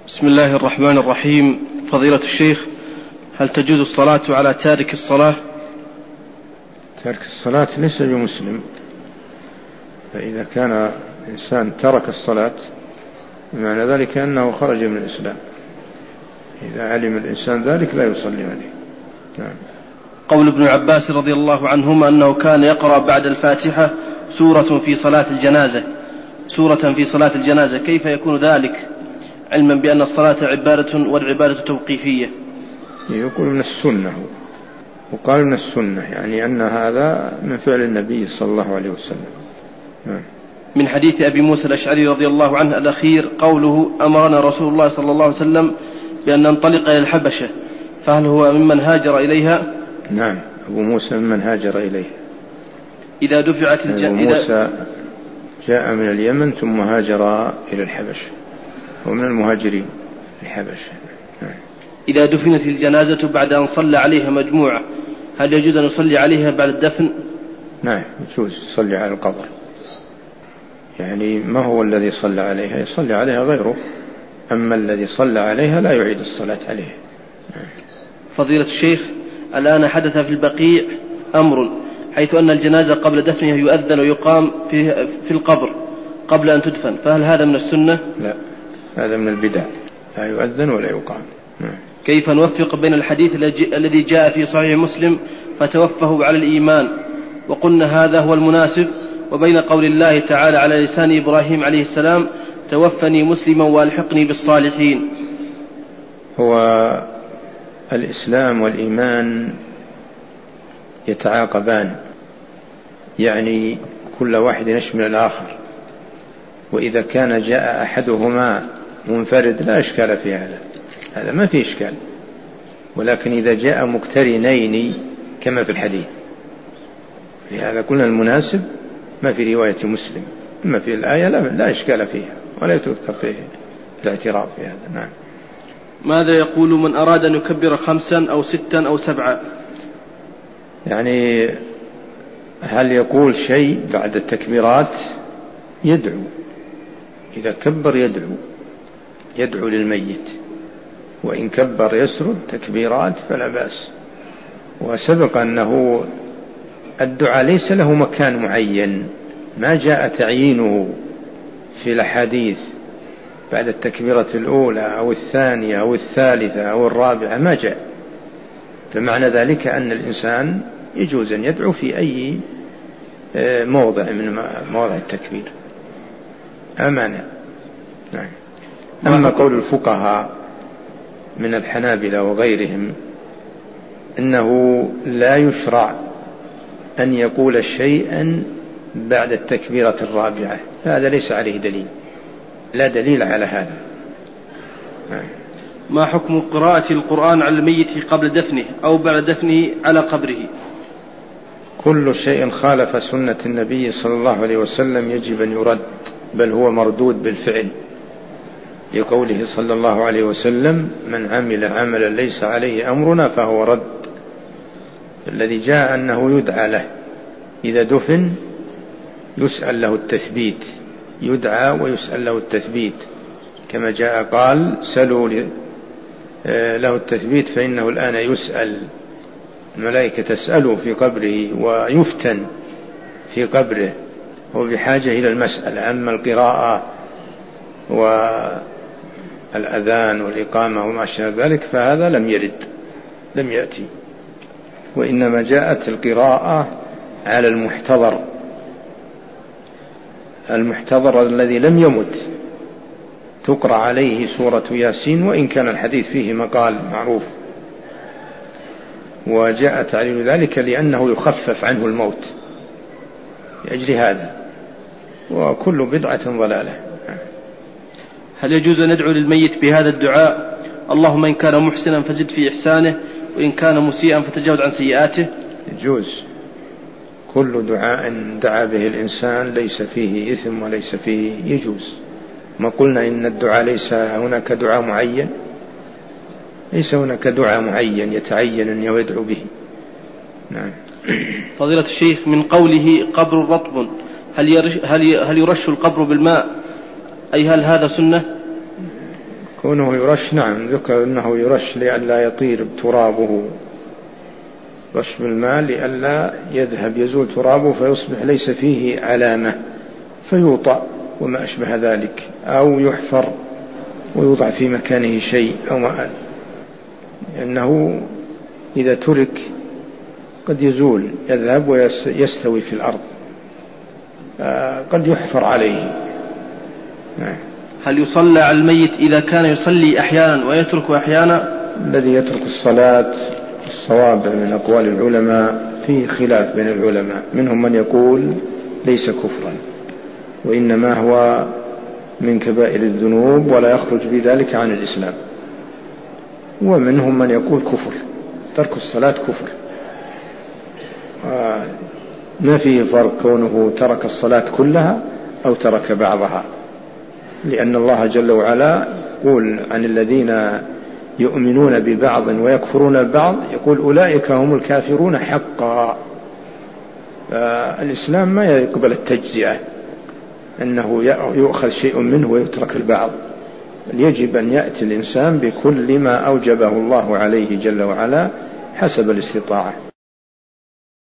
بسم الله الرحمن الرحيم. فضيلة الشيخ، هل تجوز الصلاة على تارك الصلاة؟ تارك الصلاة ليس بمسلم، فإذا كان إنسان ترك الصلاة معنى ذلك أنه خرج من الإسلام. إذا علم الإنسان ذلك لا يصلي عليه. نعم. قول ابن عباس رضي الله عنهما أنه كان يقرأ بعد الفاتحة سورة في صلاة الجنازة، كيف يكون ذلك علما بأن الصلاة عبادة والعبادة توقيفية؟ يقول من السنة، وقال من السنة يعني أن هذا من فعل النبي صلى الله عليه وسلم. من حديث أبي موسى الأشعري رضي الله عنه الأخير قوله: أمرنا رسول الله صلى الله عليه وسلم بأن ننطلق إلى الحبشة، فهل هو ممن هاجر إليها؟ نعم، أبو موسى ممن هاجر إليها. إذا دفعت أبو موسى جاء من اليمن ثم هاجر إلى الحبشة، ومن المهاجرين الحبشة. إذا دفنت الجنازة بعد أن صلى عليها مجموعة، هل يجوز أن يصلي عليها بعد الدفن؟ نعم يجوز يصلي على القبر، يعني ما هو الذي صلى عليها، يصلي عليها غيره، أما الذي صلى عليها لا يعيد الصلاة عليه. فضيلة الشيخ، الآن حدث في البقيع أمر حيث أن الجنازة قبل دفنها يؤذن ويقام في القبر قبل أن تدفن، فهل هذا من السنة؟ لا، هذا من البدع، لا يؤذن ولا يقام. كيف نوفق بين الحديث الذي جاء في صحيح مسلم فتوفه على الإيمان وقلنا هذا هو المناسب، وبين قول الله تعالى على لسان إبراهيم عليه السلام: توفني مسلما والحقني بالصالحين؟ هو الإسلام والإيمان يتعاقبان، يعني كل واحد يشمل الآخر، وإذا كان جاء أحدهما منفرد لا إشكال في هذا ما في إشكال، ولكن إذا جاء مقترنين كما في الحديث، لهذا قلنا المناسب ما في رواية مسلم، أما في الآية لا إشكال فيها ولا يتذكر فيه الاعتراف في هذا. نعم. ماذا يقول من أراد أن يكبر 5 أو 6 أو 7؟ يعني هل يقول شيء بعد التكبيرات؟ يدعو، إذا كبر يدعو للميت، وإن كبر يسرد تكبيرات فلا بأس. وسبق أنه الدعاء ليس له مكان معين، ما جاء تعيينه في الأحاديث بعد التكبيرة الأولى أو الثانية أو الثالثة أو الرابعة، ما جاء، فمعنى ذلك أن الإنسان يجوز أن يدعو في أي موضع من مواضع التكبير، أمانة. نعم. أما قول الفقهاء من الحنابلة وغيرهم إنه لا يشرع أن يقول شيئا بعد التكبيرة الرابعة، فهذا ليس عليه دليل، لا دليل على هذا. ما حكم قراءة القرآن على الميت قبل دفنه أو بعد دفنه على قبره؟ كل شيء خالف سنة النبي صلى الله عليه وسلم يجب أن يرد، بل هو مردود بالفعل، لقوله صلى الله عليه وسلم: من عمل عملا ليس عليه أمرنا فهو رد. الذي جاء أنه يدعى له إذا دفن، يسأل له التثبيت، يدعى ويسأل له التثبيت، كما جاء قال: سلوا له التثبيت فإنه الآن يسأل، الملائكة تسأله في قبره ويفتن في قبره، هو بحاجة إلى المسألة. أما القراءة والأذان والإقامة وما شابه ذلك فهذا لم يرد، لم يأتي، وإنما جاءت القراءة على المحتضر الذي لم يمت، تقرأ عليه سورة ياسين، وإن كان الحديث فيه مقال معروف، وجاء تعليل ذلك لأنه يخفف عنه الموت، لأجل هذا، وكل بدعة ضلالة. هل يجوز أن ندعو للميت بهذا الدعاء: اللهم إن كان محسنا فزد في إحسانه، وإن كان مسيئا فتجاوز عن سيئاته؟ يجوز، كل دعاء دعا به الإنسان ليس فيه إثم وليس فيه، يجوز. ما قلنا إن الدعاء ليس هناك دعاء معين، ليس هناك دعاء معين يتعين أن يدعو به. نعم. فضيلة الشيخ، من قوله قبر رطب، هل يرش القبر بالماء، أي هل هذا سنة؟ كونه يرش، نعم ذكر أنه يرش لئلا يطير ترابه، رش بالماء لئلا يذهب يزول ترابه فيصبح ليس فيه علامة فيوطأ وما أشبه ذلك، أو يحفر ويوضع في مكانه شيء أو ما، لأنه إذا ترك قد يزول يذهب ويستوي في الأرض، قد يحفر عليه. هل يصلى على الميت إذا كان يصلي أحيانا ويترك أحيانا؟ الذي يترك الصلاة الصواب من أقوال العلماء فيه خلاف بين العلماء، منهم من يقول ليس كفرا وإنما هو من كبائر الذنوب ولا يخرج بذلك عن الإسلام، ومنهم من يقول كفر، ترك الصلاة كفر، ما فيه فرق كونه ترك الصلاة كلها أو ترك بعضها، لأن الله جل وعلا يقول عن الذين يؤمنون ببعض ويكفرون ببعض، يقول أولئك هم الكافرون حقا. الإسلام ما يقبل التجزئة أنه يؤخذ شيء منه ويترك البعض، يجب أن يأتي الإنسان بكل ما أوجبه الله عليه جل وعلا حسب الاستطاعة.